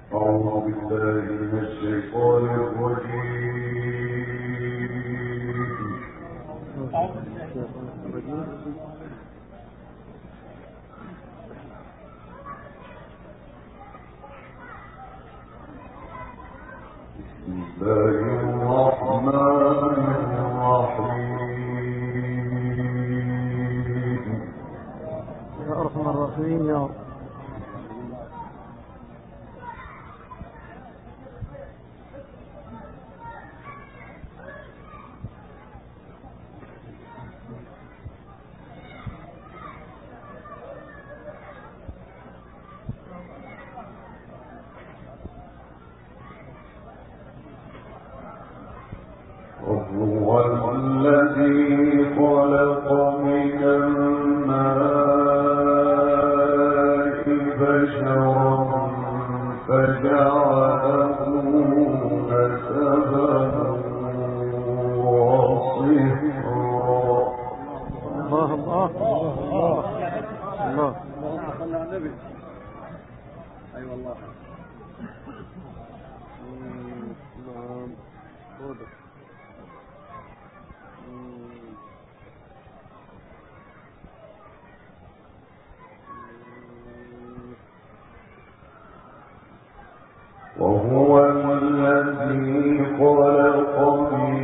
وهو الذي خلق من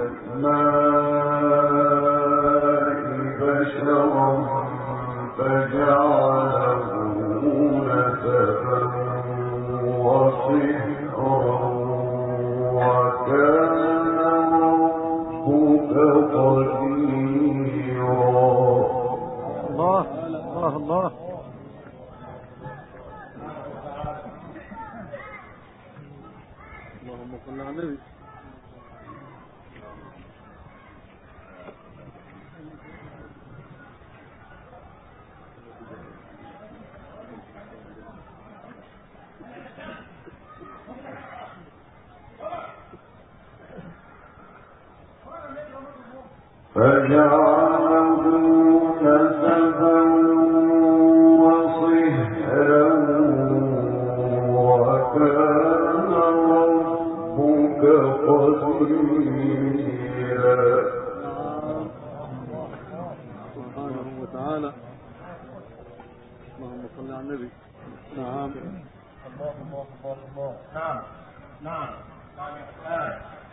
الماء بشرا فجعله نسبا وصهرا وكان ربك قديرا. الله الله الله. اللهم صل على النبي. فجعله نسبا وصهرا وكان ربك قديرا. سبحانه وتعالى. اللهم صل على النبي. نعم نعم نعم نعم.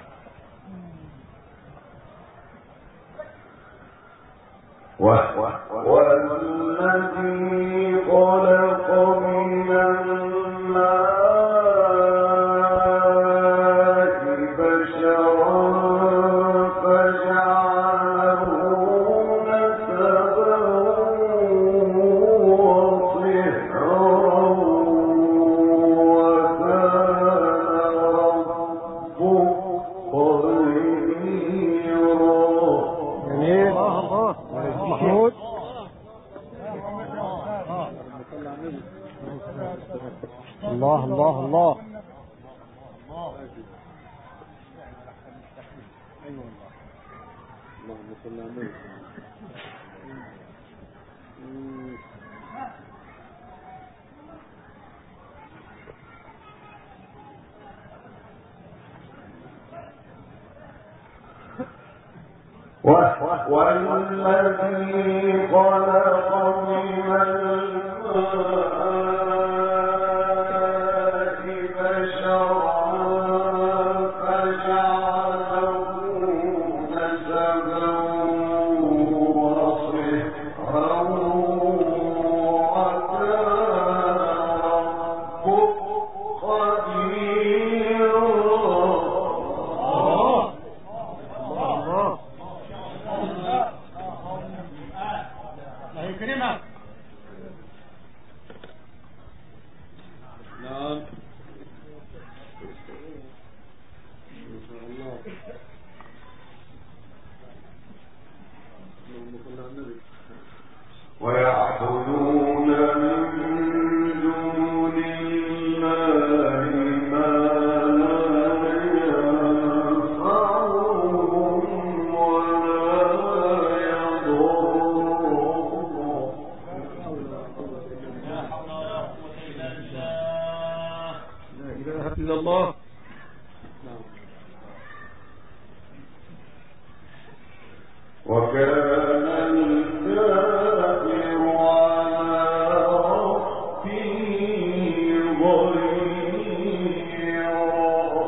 والذي خلق من الماء بشرا فجعله نسبا وصهرا الله الله الله. اللهم صل على النبي. والذي خلق من الماء بشرا فجعله نسبا وصهرا إلا الله. وكان الكافر على ربه ظهيرا.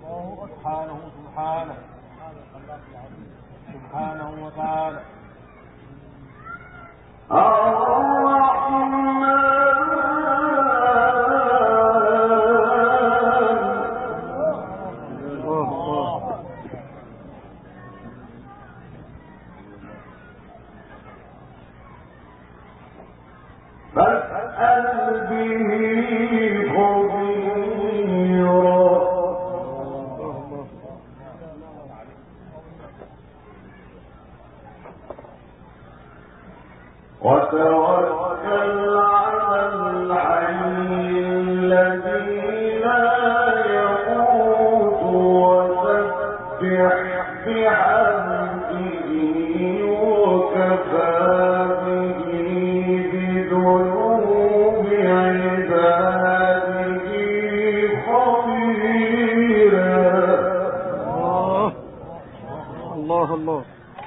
سبحانه وتعالى. وتوكل على الحي الذي لا يموت وسبح بحمده وكفى به بذنوب عباده خبيرا. الله الله.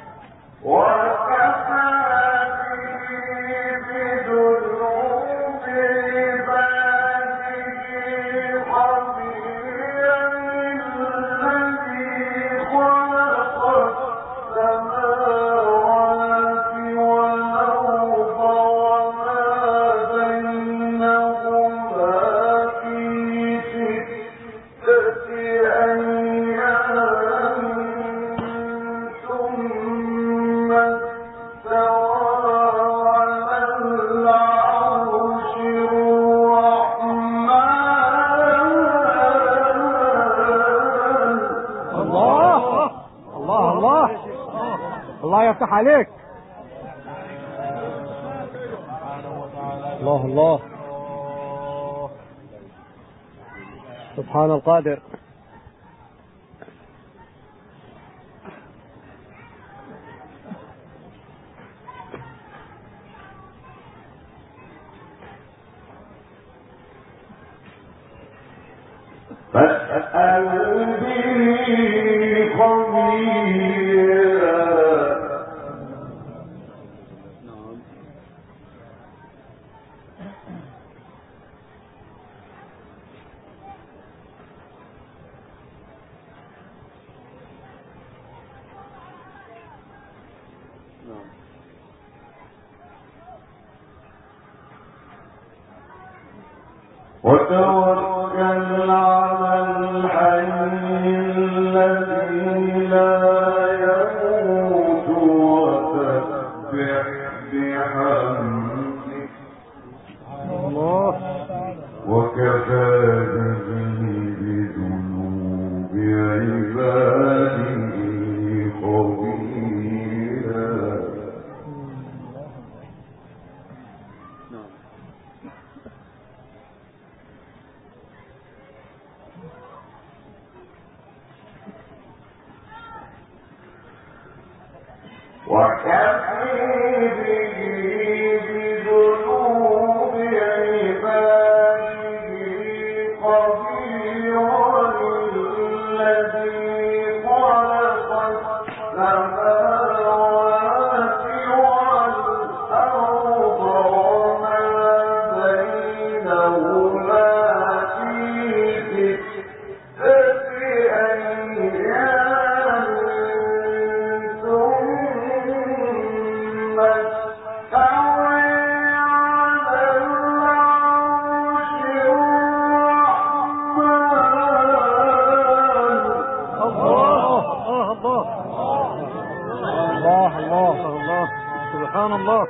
الله يفتح عليك. الله الله. سبحان القادر. فاسأل به خبيرا. وتوكل على الحي الذي لا يموت وسبح بحمده وكفى به بذنوب عباده خبيرا. سبحان الله.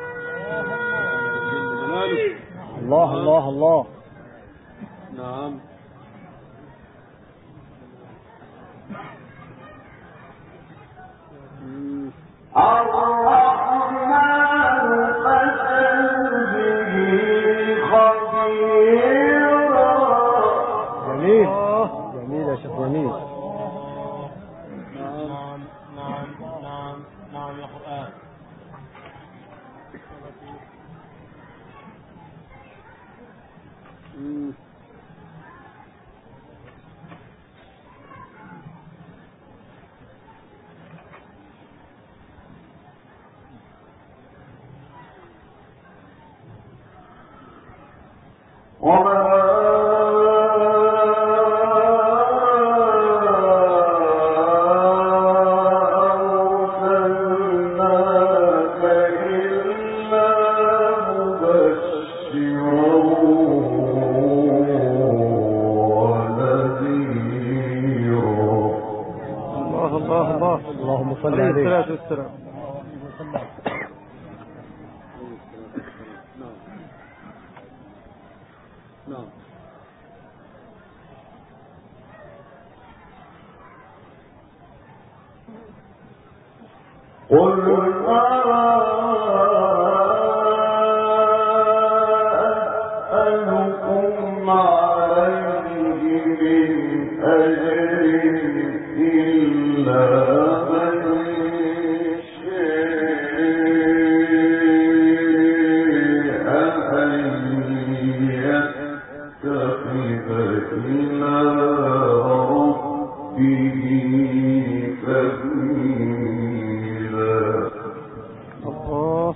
الله الله الله. نعم. الرحمن فاسأل به خبيرا. جميل جميل يا شيخ جميل. نعم يا قرآن. وما الله الله اللهم صل عليه الصلاة والسلام. قل أسألكم عليه من أجر إلا من شاء أن يتخذ إلى ربه سبيلا. الله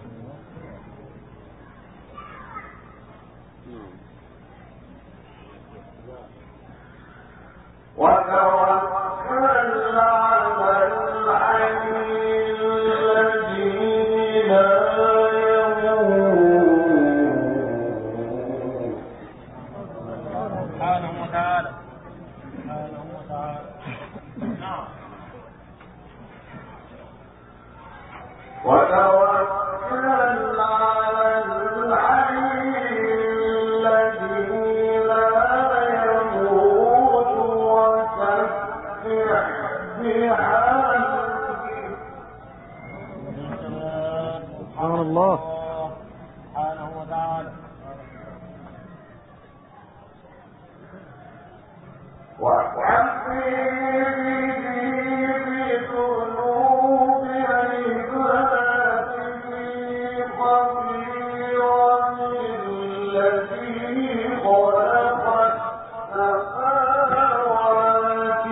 وتوكل على الحي الذي لا يموت سبحانه وتعالى. سبحانه وتعالى. نعم. وتوكل على الحي الذي لا يموت وسبح بحمده. سبحان الله. سبحانه وتعالى. وكفي بذنوب عباده خبيرا الذي خلق السماوات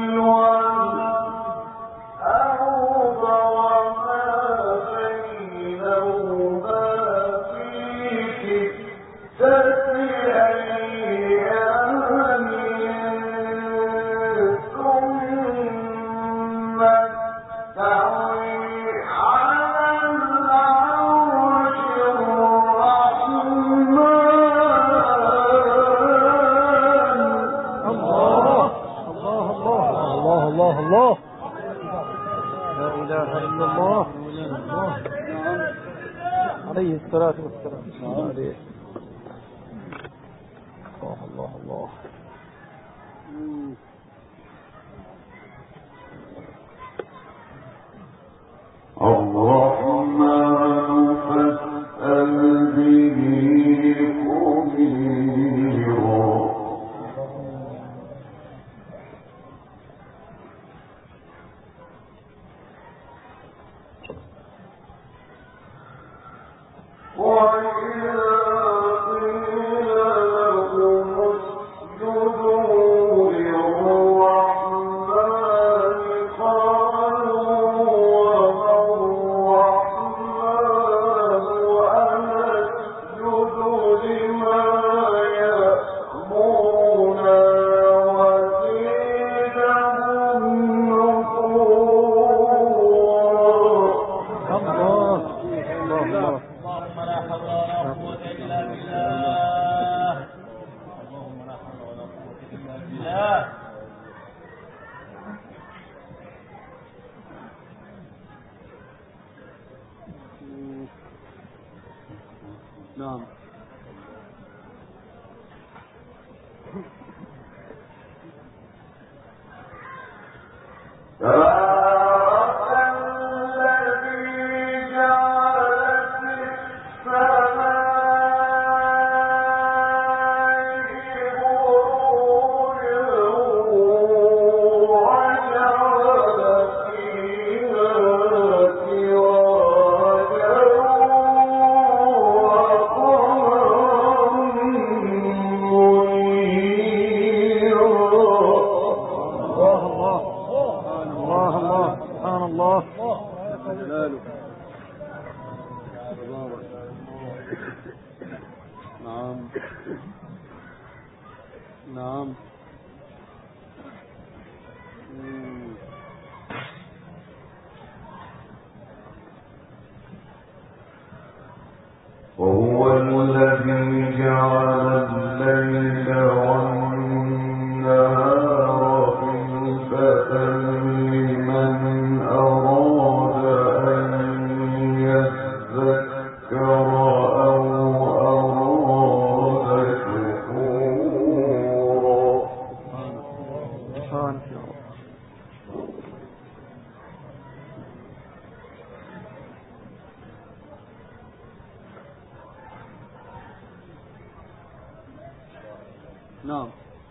والأرض وما بينهما في ستة أيام ثم استوي على العرش الرحمن. الله الله الله الله الله لا إله إلا الله. عليه الصلاة والسلام. عليه. الله الله الله. الرحمن فاسأل به خبيرا. وإذا قيل لهم اسجدوا للرحمن قالوا وما الرحمن أنسجد لما يأمرنا وزيدهم نفورا. الله الله الله. اللهم لا حول ولا قوة إلا بالله. اللهم لا حول ولا قوة إلا بالله. نعم. تبارك الذي جعل في السماء بروجا وجعل فيها سراجا وقمرا منيرا. الله الله الله سبحان الله. نعم نعم. وهو الذي جعل الليل والنهار خلفة لمن سبحانك يا رب. نعم.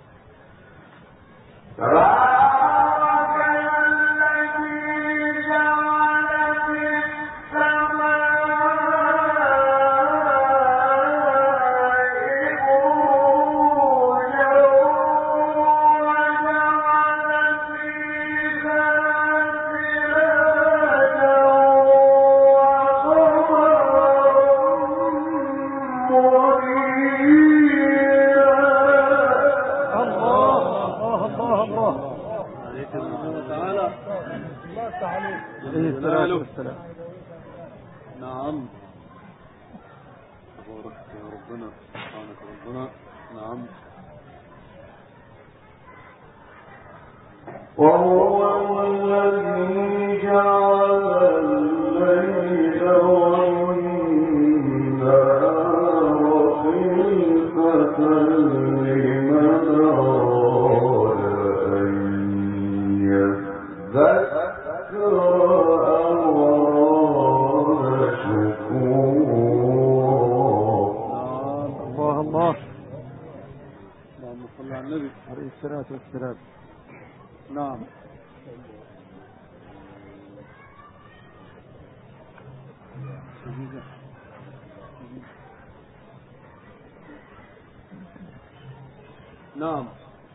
نعم. تبارك يا ربنا، سبحانك ربنا. نعم. وهو الذي جعل الليل والنهار خلفة لمن أراد أن يذكر أو أراد شكورا. الله. اللهم صل على النبي عليه الصلاة والسلام. نعم. نعم.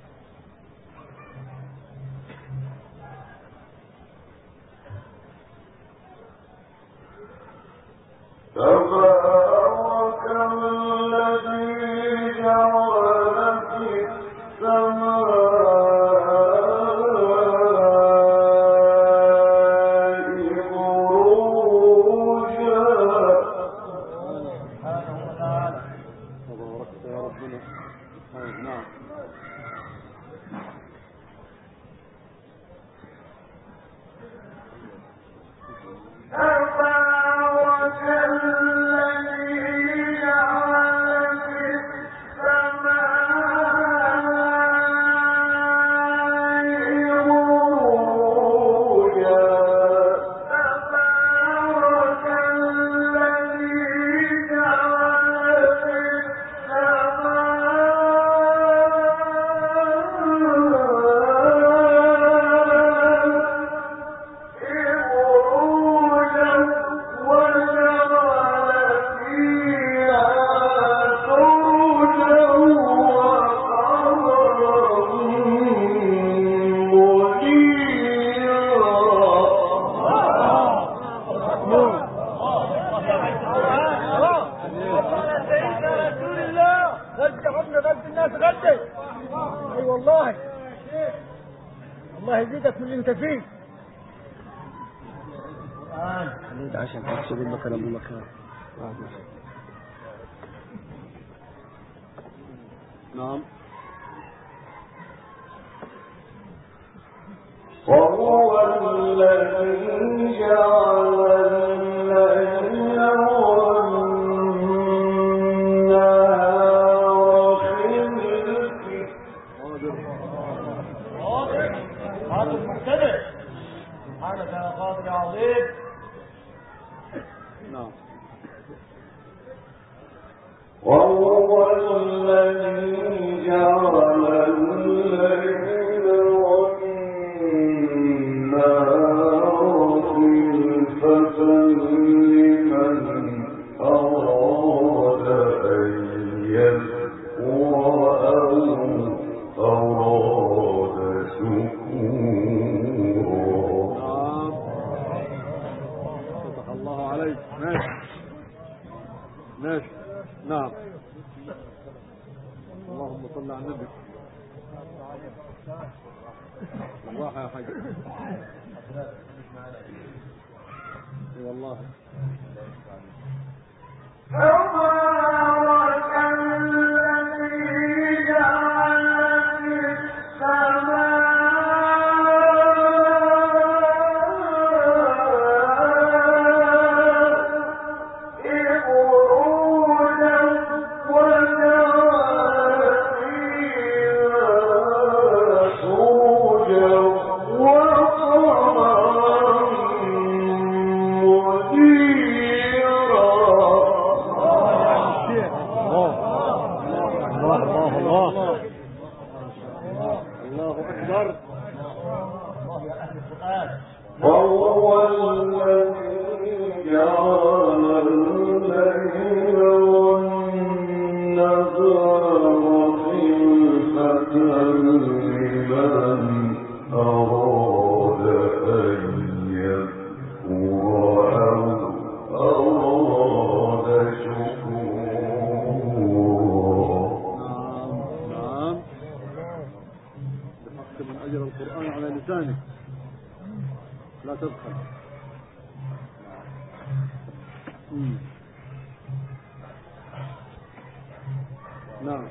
تبارك الذي جعل في السماء بروجا. تبارك يا ربنا. نعم. تبارك الذي جعل في السماء بروجا. تبارك الذي جعل في الله يزيدك من اللي انت فيه. خليك عشان تحسب المكان ابو مكان. نعم. وهو الذي جعل الليل والنهار قادر مقتدر. سبحانك يا قادر عظيم. نعم. وهو الذي جعل الليل والنهار خلفة لمن أراد أن يذكر أو أراد شكورا. نعم. فتح الله عليك. ماشي ماشي. نعم. اللهم صل على النبي. الراحة يا حاج. والله. تبارك الذي جعل في السماء بروجا وجعل فيها سروجا. الله يا أهل القرآن. وهو الذي جعل الليل والنهار خلفة لمن أراد أن يذكر أو أراد شكورا. نعم. بحق من أجر القرآن على لسانك، لا تبخل. نعم.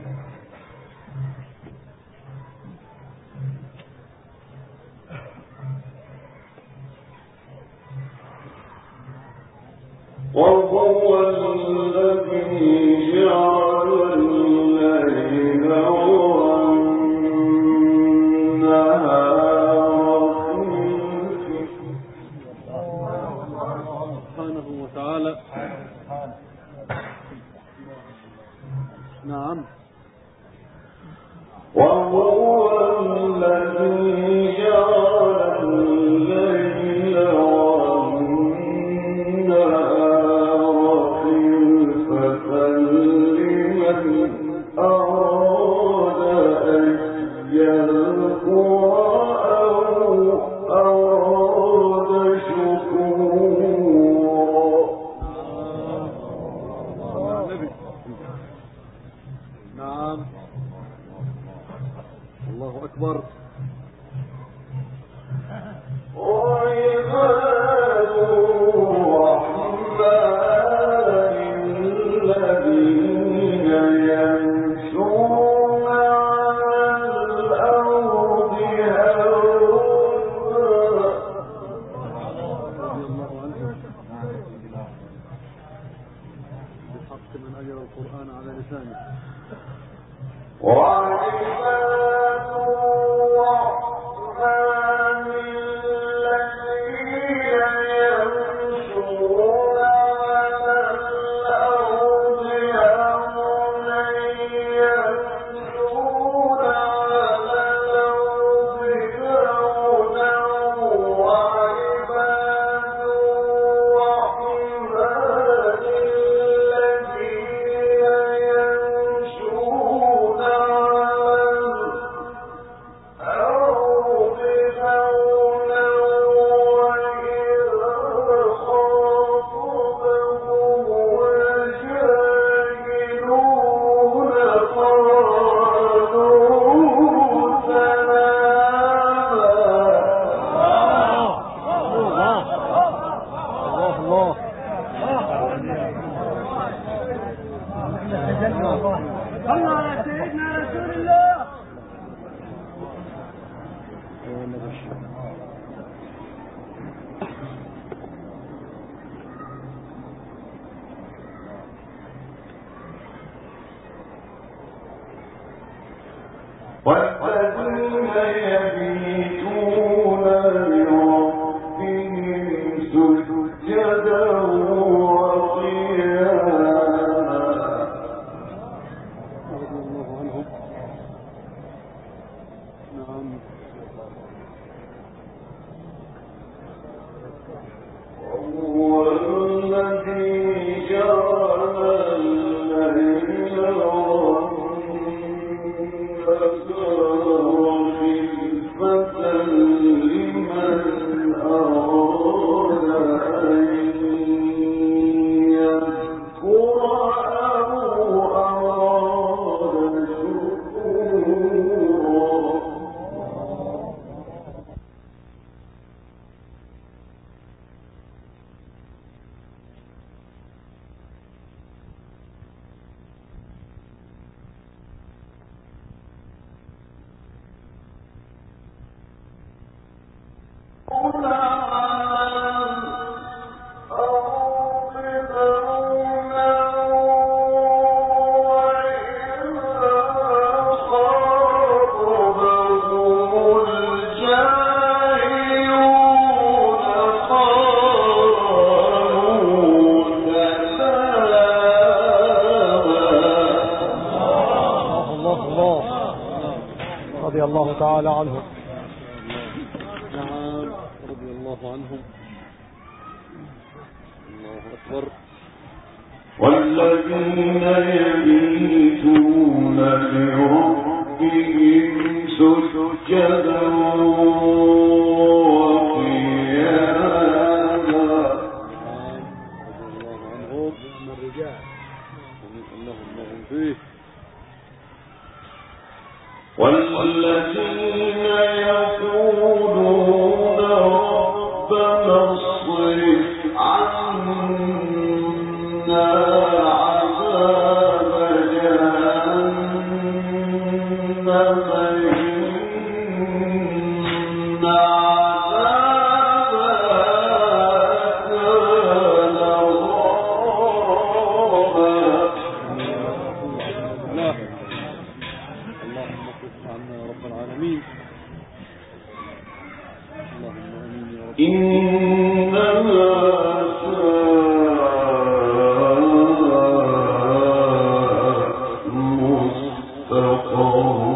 وهو الذي جعل الليل والنهار سبحانه وتعالى. نعم. وهو الذي جعل الليل والنهار خلفة لمن أراد أن يذكر أو أراد شكورا. نعم. الله أكبر. وعباد الرحمن الذين يمشون على الأرض هونا بحق من أجر القرآن على لسانك. وعباد الرحمن الذين يمشون على الأرض هونا يمشون على الأرض هونا وعباد الرحمن الذين يمشون صلى على سيدنا رسول الله. والذين يبيتون لربهم سجدا وقياما. رضي الله عنهم. نعم. وهو الذي جعل الليل والنهار خلفة لمن أراد أن يذكر أو أراد شكورا. رضي الله تعالى عنه. الله عنهم. الله أكبر. والذين يبيتون لربهم سجدا وقياما. رضي الله عنهم من الرجال اللهم فيه. والذين يقولون ربنا اصرف عنا عذاب جهنم إن عذابها كان غراما. اللهم اصرف عنا يا رب العالمين. اللهم امين يا رب. إنما ساءت مستقرا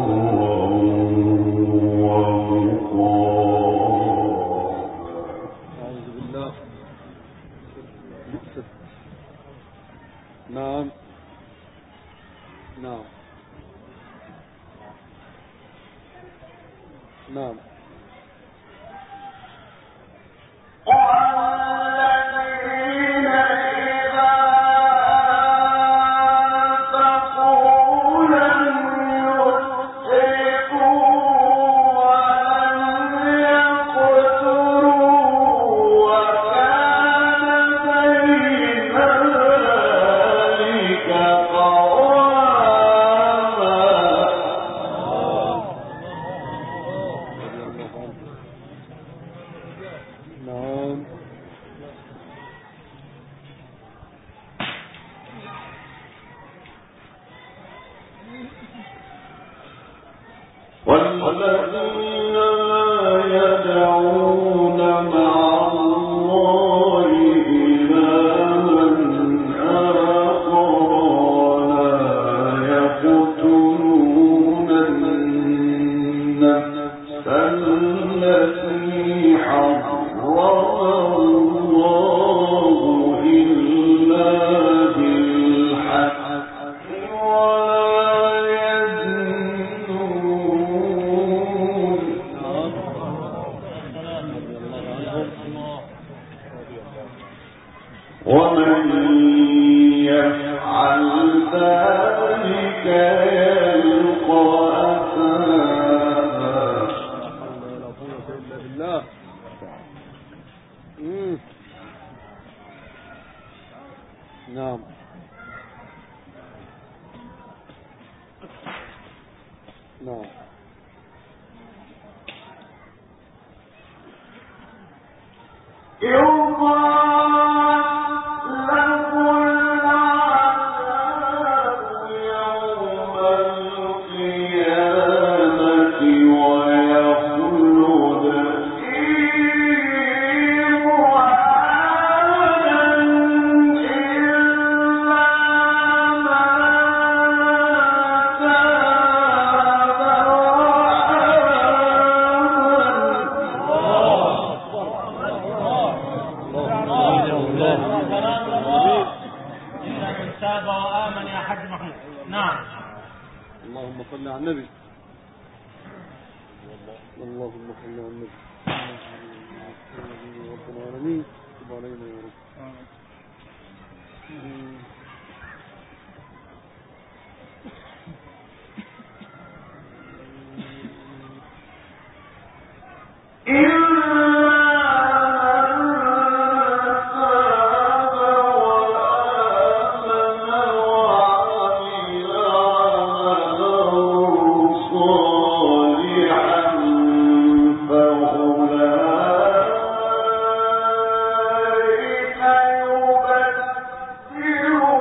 ومقاما. أعوذ بالله. نعم نعم نعم. والذين إذا أنفقوا لم يسرفوا ولم يقتروا وكان بين ذلك قواما. نعم والذين لا يدعون مع الله إلها آخر ولا يقتلون النفس التي حرم الله إلا بالحق ولا يزنون. ومن يفعل ذلك يلقى أثاما. لا قوة إلا بالله. نعم نعم. اللهم صل على النبي. اللهم صل على النبي. رب العالمين تب علينا يا رب. فأولئك يبدل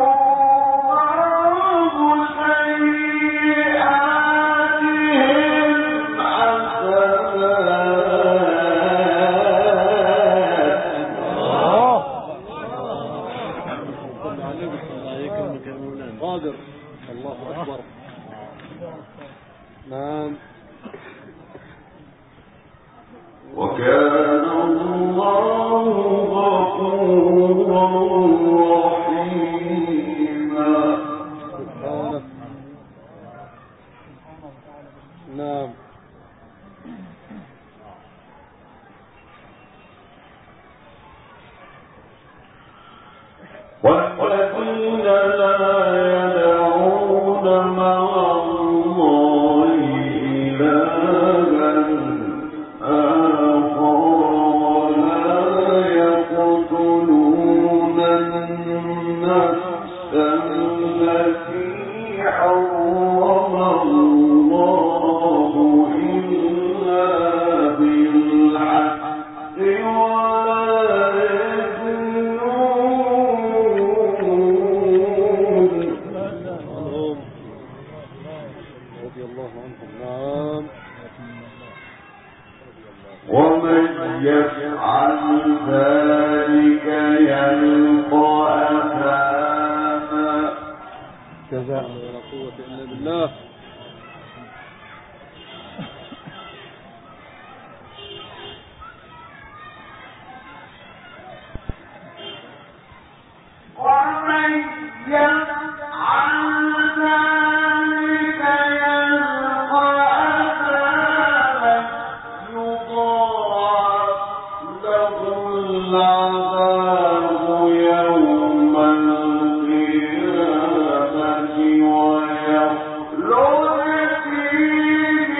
رضي الله عنهم. نعم. ومن يفعل ذلك يلقى أثاما. جزاء. ولا قوة إلا بالله. ومن يفعل ذلك يلقى أثاما يضاعف له العذاب يوم القيامة ويخلد فيه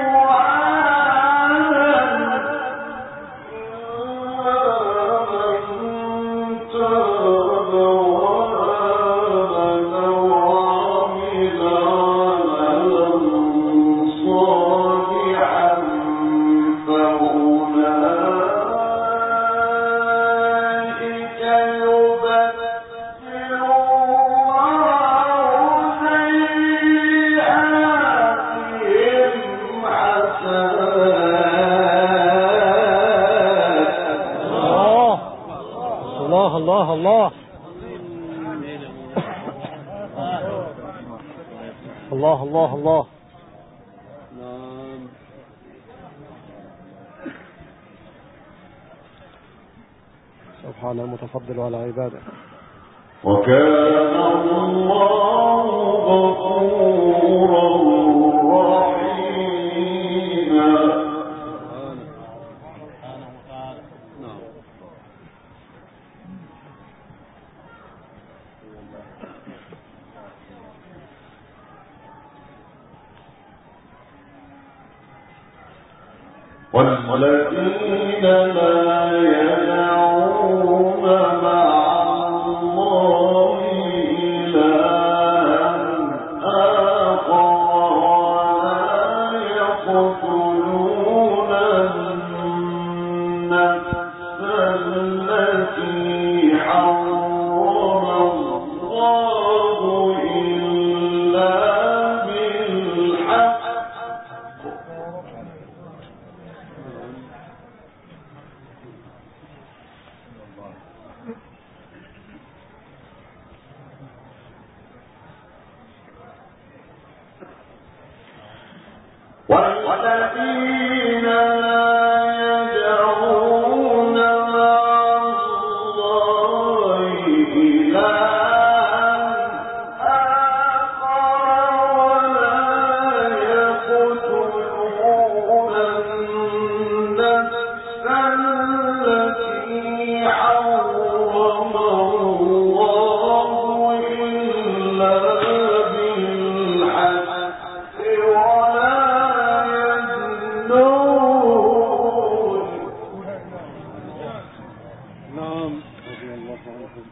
مهانا إلا من تاب وآمن وعمل عملا صالحا فأولئك يبدل الله سيئاتهم حسنات. الله الله الله الله الله الله. نعم. سبحان المتفضل على عباده. وكان الله غفورا رحيما. نعم. والذين لا يدعون مع الله إلها آخر ولا يقتلون النفس التي حرم الله إلا بالحق والذين لا يدعون مع الله إلها آخر ولا يقتلون النفس التي حرم الله إلا بالحق ولا يزنون. نعم. رضي الله عنهم.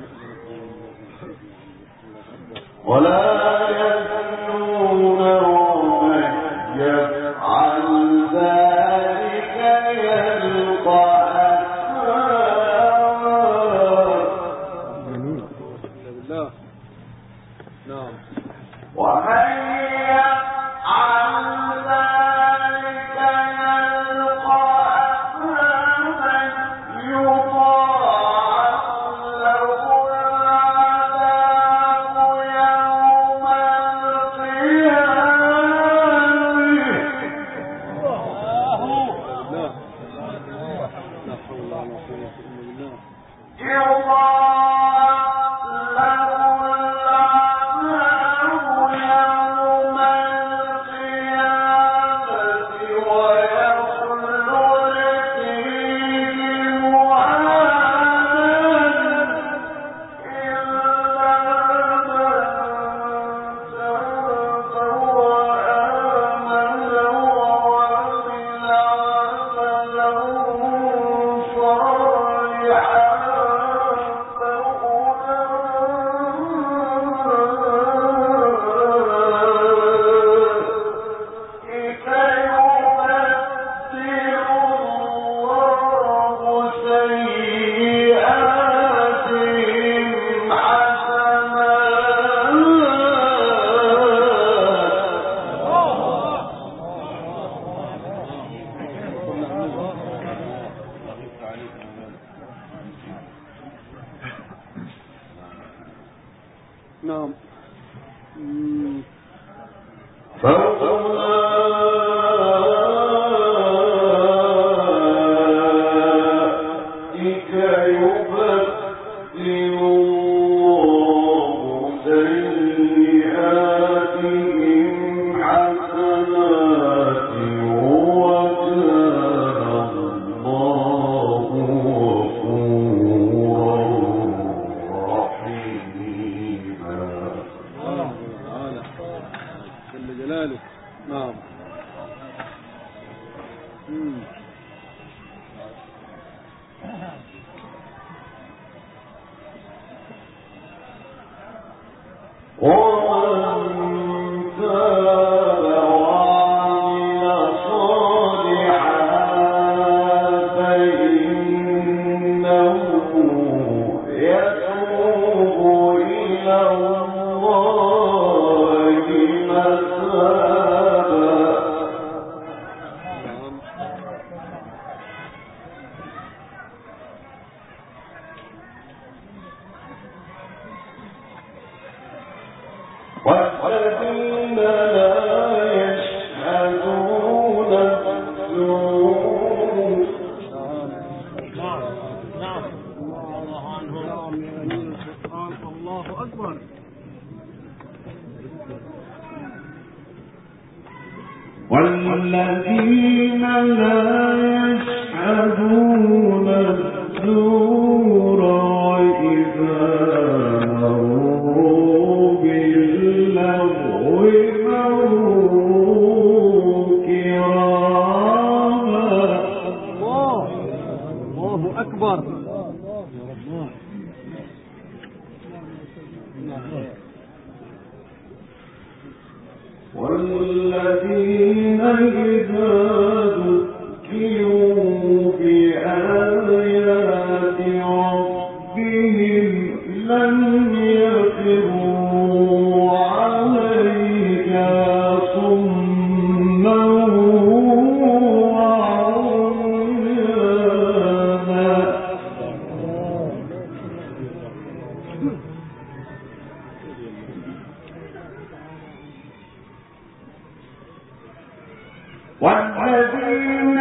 ولا يزنون ومن يفعل ذلك يلقى أثاما. جميل. بالله. نعم. ومن يفعل ذلك يلقى أثاما يضاعف له العذاب يوم القيامة. لا حول ولا قوة إلا بالله. يضاعف له العذاب يوم القيامة ويخلد فيه مهانا إلا من تاب وآمن وعمل عملا صالحا فأولئك نعم. والذين لا يشهدون الزور. نعم الله عنهم. الله أكبر. والذين لا يشهدون الزور وإذا مروا باللغو مروا كراما. الله أكبر. والذين إذا ذكروا بآيات ربهم لم يخروا عليها صما وعميانا. والذين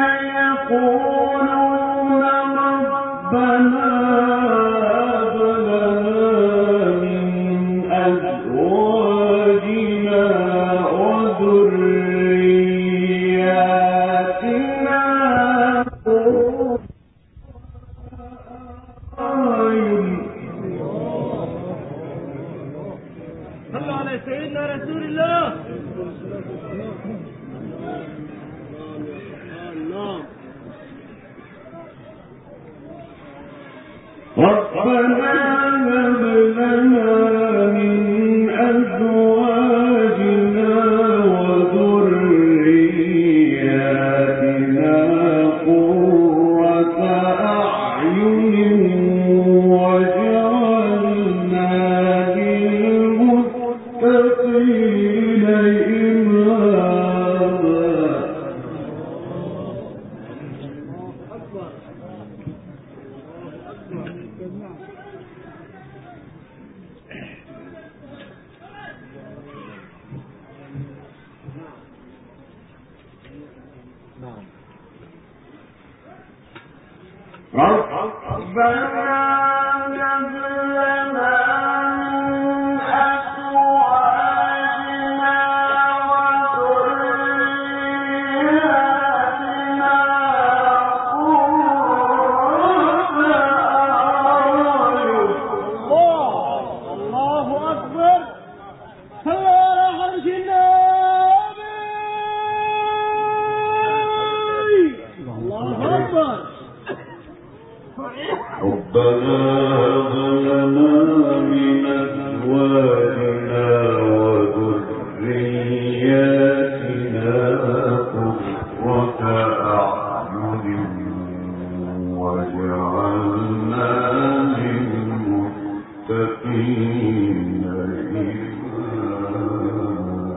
يقولون ربنا هب لنا من أزواجنا وذرياتنا صلوا على سيدنا رسول الله. ربنا هب لنا من أزواجنا وذرياتنا قرة أعين واجعلنا للمتقين إماما. ربنا هب لنا من أزواجنا وذرياتنا قرة أعين. الله أكبر. صلوا على عرش النبي. الله أكبر. ربنا هب لنا من أزواجنا وذرياتنا قرة أعين واجعلنا للمتقين إماما.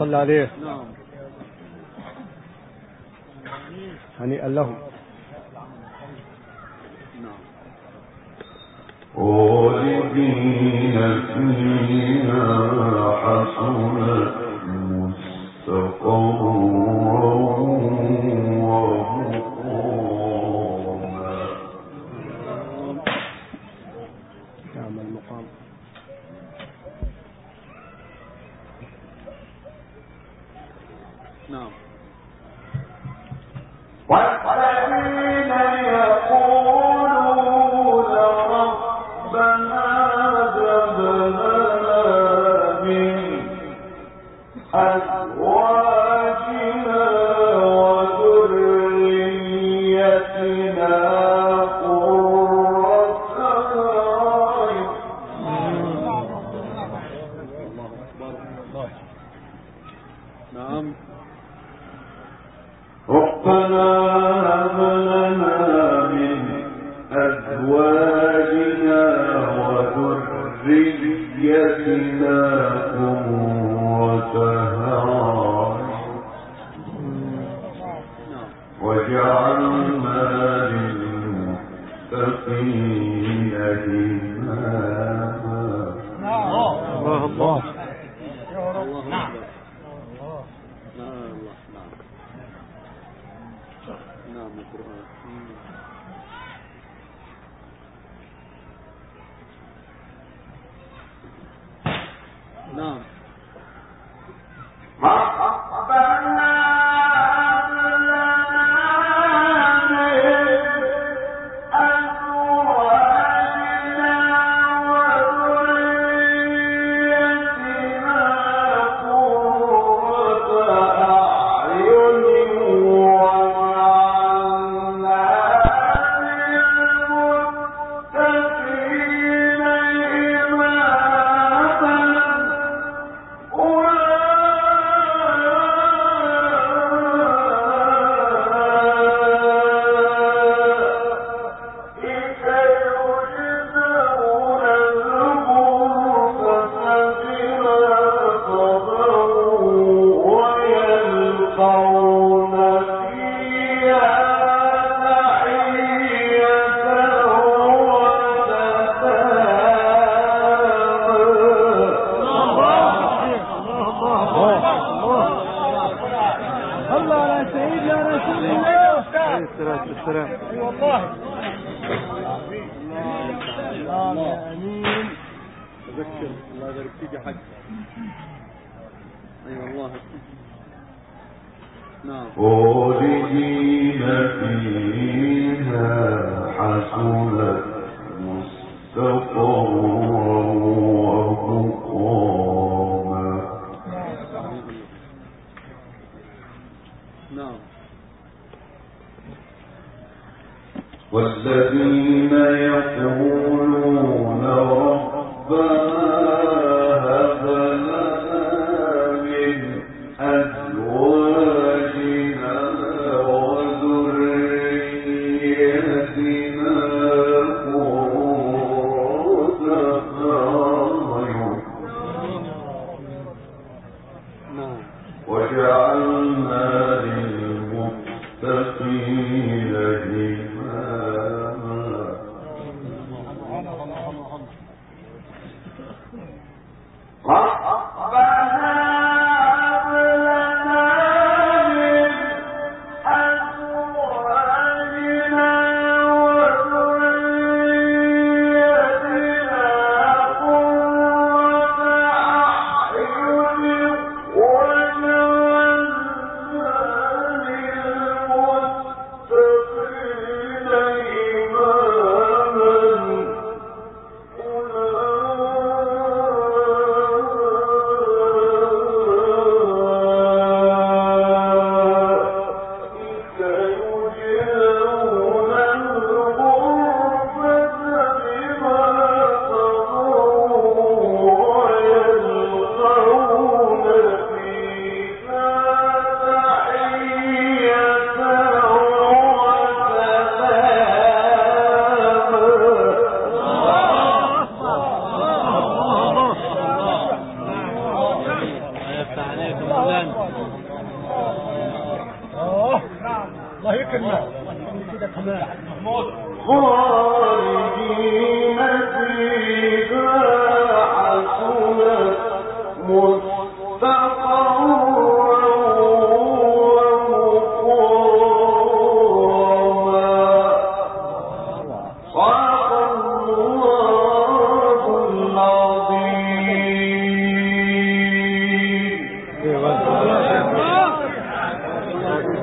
صل عليه. نعم. هنيئا لهم. نعم. خالدين فيها حسنت مستقرا ومقاما. نعم المقام. نعم. والذين يقولون ربنا هب لنا من أزواجنا وذريتنا قرة أعين. الله أكبر. نعم. ربنا هب لنا من أزواجنا وذريتنا قرة أعين واجعلنا للمتقين إماما. الله الله. الله أكبر. نعم. نعم القرآن. نعم. ربنا هب لنا من أزواجنا وذريتنا قرة أعين واجعلنا للمتقين السلام. اي والله. الله. امين. تذكر الله يبارك فيك يا حاج. اي والله. نعم. خالدين فيها حسنت مستقرا ومقاما. نعم. والذين يقولون ربنا هب لنا من أزواجنا وذريتنا قرة أعين نعم. واجعلنا للمتقين إماما.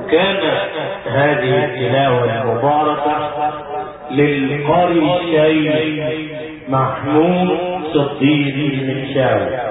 كانت هذه التلاوة المباركة للقرشي محمود صديق المنشاوي